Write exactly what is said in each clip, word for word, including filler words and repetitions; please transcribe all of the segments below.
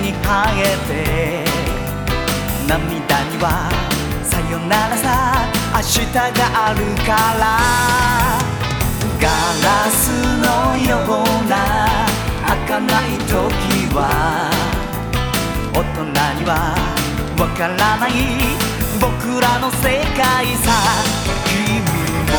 に生えて、涙にはさよならさ、明日があるから。ガラスのような開かない時は、大人にはわからない僕らの世界さ。君も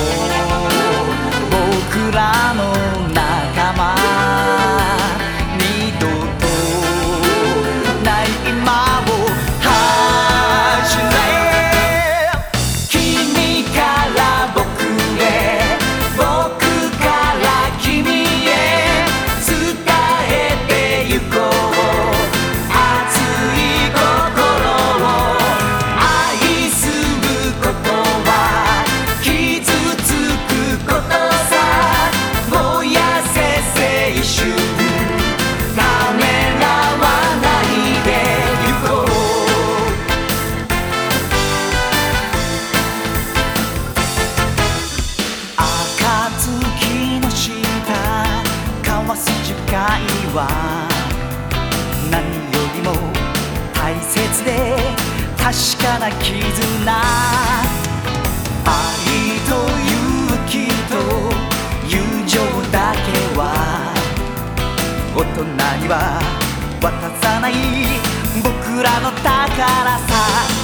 僕らの仲間、二度とない今を始め。君から僕へ、僕から君へ伝えてゆこう。熱い心を愛することは傷つくことさ。燃やせ青春、ためらわないでゆこう。暁の下交わす誓いは、何よりも大切で確かな絆。愛と勇気と友情だけは大人には渡さない僕らの宝さ。